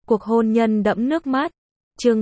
Cuộc hôn nhân đẫm nước mắt. Chương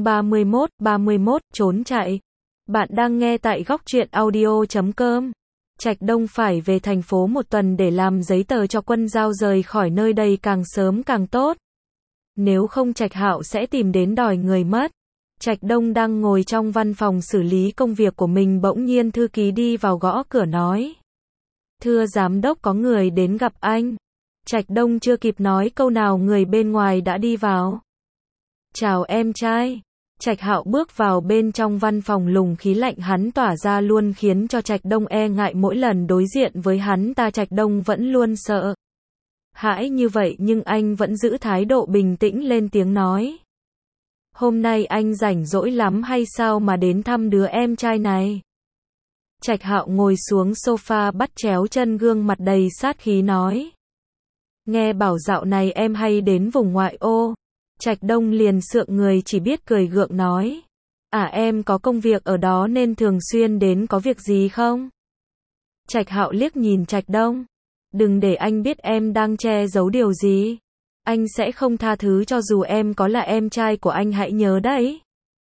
31, trốn chạy. Bạn đang nghe tại góc truyện audio.com. Trạch Đông phải về thành phố một tuần để làm giấy tờ cho Quân Dao rời khỏi nơi đây càng sớm càng tốt. Nếu không Trạch Hạo sẽ tìm đến đòi người mất. Trạch Đông đang ngồi trong văn phòng xử lý công việc của mình, bỗng nhiên thư ký đi vào gõ cửa nói: "Thưa giám đốc, có người đến gặp anh." Trạch Đông chưa kịp nói câu nào, người bên ngoài đã đi vào. "Chào em trai." Trạch Hạo bước vào bên trong văn phòng, luồng khí lạnh hắn tỏa ra luôn khiến cho Trạch Đông e ngại. Mỗi lần đối diện với hắn ta, Trạch Đông vẫn luôn sợ hãi như vậy, nhưng anh vẫn giữ thái độ bình tĩnh, lên tiếng nói: "Hôm nay anh rảnh rỗi lắm hay sao mà đến thăm đứa em trai này?" Trạch Hạo ngồi xuống sofa, bắt chéo chân, gương mặt đầy sát khí nói: "Nghe bảo dạo này em hay đến vùng ngoại ô." Trạch Đông liền sượng người, chỉ biết cười gượng nói: Em có công việc ở đó nên thường xuyên đến, có việc gì không?" Trạch Hạo liếc nhìn Trạch Đông: "Đừng để anh biết em đang che giấu điều gì. Anh sẽ không tha thứ cho dù em có là em trai của anh, hãy nhớ đấy."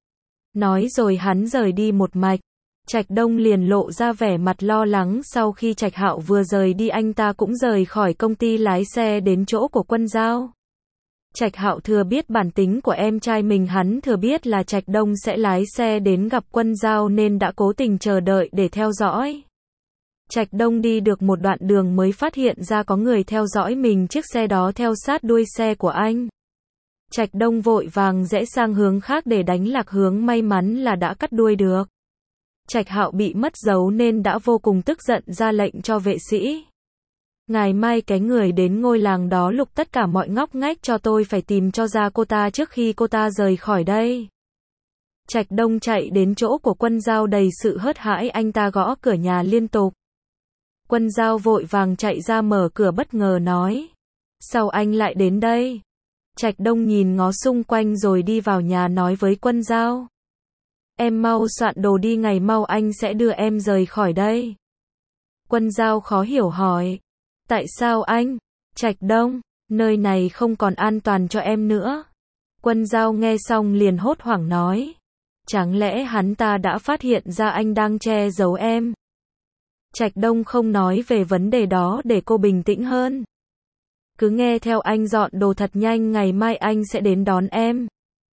Nói rồi hắn rời đi một mạch. Trạch Đông liền lộ ra vẻ mặt lo lắng. Sau khi Trạch Hạo vừa rời đi, anh ta cũng rời khỏi công ty, lái xe đến chỗ của Quân Dao. Trạch Hạo thừa biết bản tính của em trai mình, hắn thừa biết là Trạch Đông sẽ lái xe đến gặp Quân Dao nên đã cố tình chờ đợi để theo dõi. Trạch Đông đi được một đoạn đường mới phát hiện ra có người theo dõi mình, chiếc xe đó theo sát đuôi xe của anh. Trạch Đông vội vàng rẽ sang hướng khác để đánh lạc hướng, may mắn là đã cắt đuôi được. Trạch Hạo bị mất dấu nên đã vô cùng tức giận, ra lệnh cho vệ sĩ: "Ngày mai cái người đến ngôi làng đó lục tất cả mọi ngóc ngách cho tôi, phải tìm cho ra cô ta trước khi cô ta rời khỏi đây." Trạch Đông chạy đến chỗ của Quân Dao đầy sự hớt hãi, anh ta gõ cửa nhà liên tục. Quân Dao vội vàng chạy ra mở cửa, bất ngờ nói: "Sao anh lại đến đây?" Trạch Đông nhìn ngó xung quanh rồi đi vào nhà, nói với Quân Dao: "Em mau soạn đồ đi, ngày mau anh sẽ đưa em rời khỏi đây." Quân Dao khó hiểu hỏi: "Tại sao anh?" Trạch Đông: "Nơi này không còn an toàn cho em nữa." Quân Dao nghe xong liền hốt hoảng nói: "Chẳng lẽ hắn ta đã phát hiện ra anh đang che giấu em?" Trạch Đông không nói về vấn đề đó để cô bình tĩnh hơn: "Cứ nghe theo anh, dọn đồ thật nhanh, ngày mai anh sẽ đến đón em."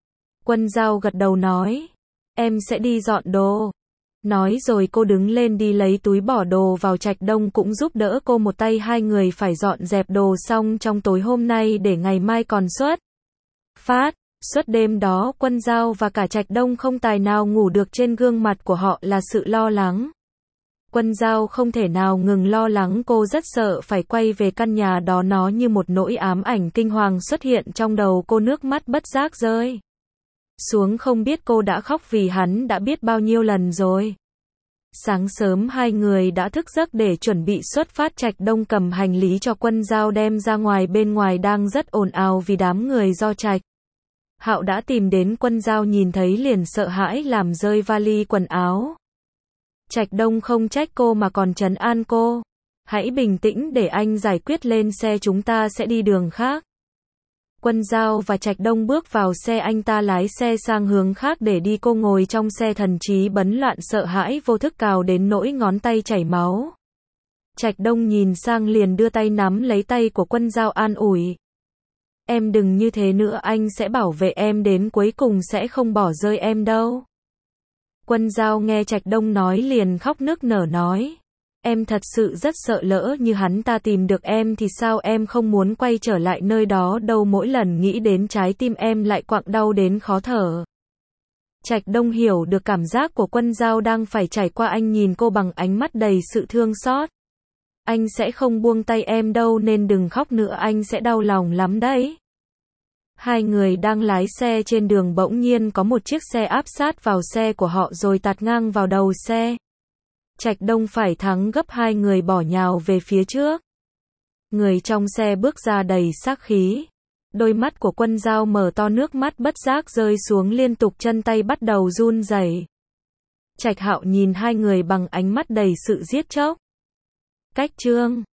Quân Dao gật đầu nói: "Em sẽ đi dọn đồ." Nói rồi cô đứng lên đi lấy túi bỏ đồ vào. Trạch Đông cũng giúp đỡ cô một tay, hai người phải dọn dẹp đồ xong trong tối hôm nay để ngày mai còn xuất phát. Suốt đêm đó, Quân Dao và cả Trạch Đông không tài nào ngủ được, trên gương mặt của họ là sự lo lắng. Quân Dao không thể nào ngừng lo lắng, cô rất sợ phải quay về căn nhà đó, nó như một nỗi ám ảnh kinh hoàng xuất hiện trong đầu cô, nước mắt bất giác rơi xuống, không biết cô đã khóc vì hắn đã biết bao nhiêu lần rồi. Sáng sớm hai người đã thức giấc để chuẩn bị xuất phát. Trạch Đông cầm hành lý cho Quân Dao đem ra ngoài, bên ngoài đang rất ồn ào vì đám người do Trạch Hạo đã tìm đến. Quân Dao nhìn thấy liền sợ hãi làm rơi vali quần áo. Trạch Đông không trách cô mà còn trấn an cô: "Hãy bình tĩnh để anh giải quyết, lên xe chúng ta sẽ đi đường khác." Quân Dao và Trạch Đông bước vào xe, anh ta lái xe sang hướng khác để đi, cô ngồi trong xe thần trí bấn loạn, sợ hãi vô thức cào đến nỗi ngón tay chảy máu. Trạch Đông nhìn sang liền đưa tay nắm lấy tay của Quân Dao, an ủi: "Em đừng như thế nữa, anh sẽ bảo vệ em đến cuối cùng, sẽ không bỏ rơi em đâu." Quân Dao nghe Trạch Đông nói liền khóc nức nở nói: "Em thật sự rất sợ, lỡ như hắn ta tìm được em thì sao, em không muốn quay trở lại nơi đó đâu, mỗi lần nghĩ đến trái tim em lại quặn đau đến khó thở." Trạch Đông hiểu được cảm giác của Quân Dao đang phải trải qua, anh nhìn cô bằng ánh mắt đầy sự thương xót: "Anh sẽ không buông tay em đâu, nên đừng khóc nữa, anh sẽ đau lòng lắm đấy." Hai người đang lái xe trên đường, bỗng nhiên có một chiếc xe áp sát vào xe của họ rồi tạt ngang vào đầu xe. Trạch Đông phải thắng gấp, hai người bỏ nhào về phía trước. Người trong xe bước ra đầy sát khí. Đôi mắt của Quân Dao mở to, nước mắt bất giác rơi xuống liên tục, chân tay bắt đầu run rẩy. Trạch Hạo nhìn hai người bằng ánh mắt đầy sự giết chóc. Cách chương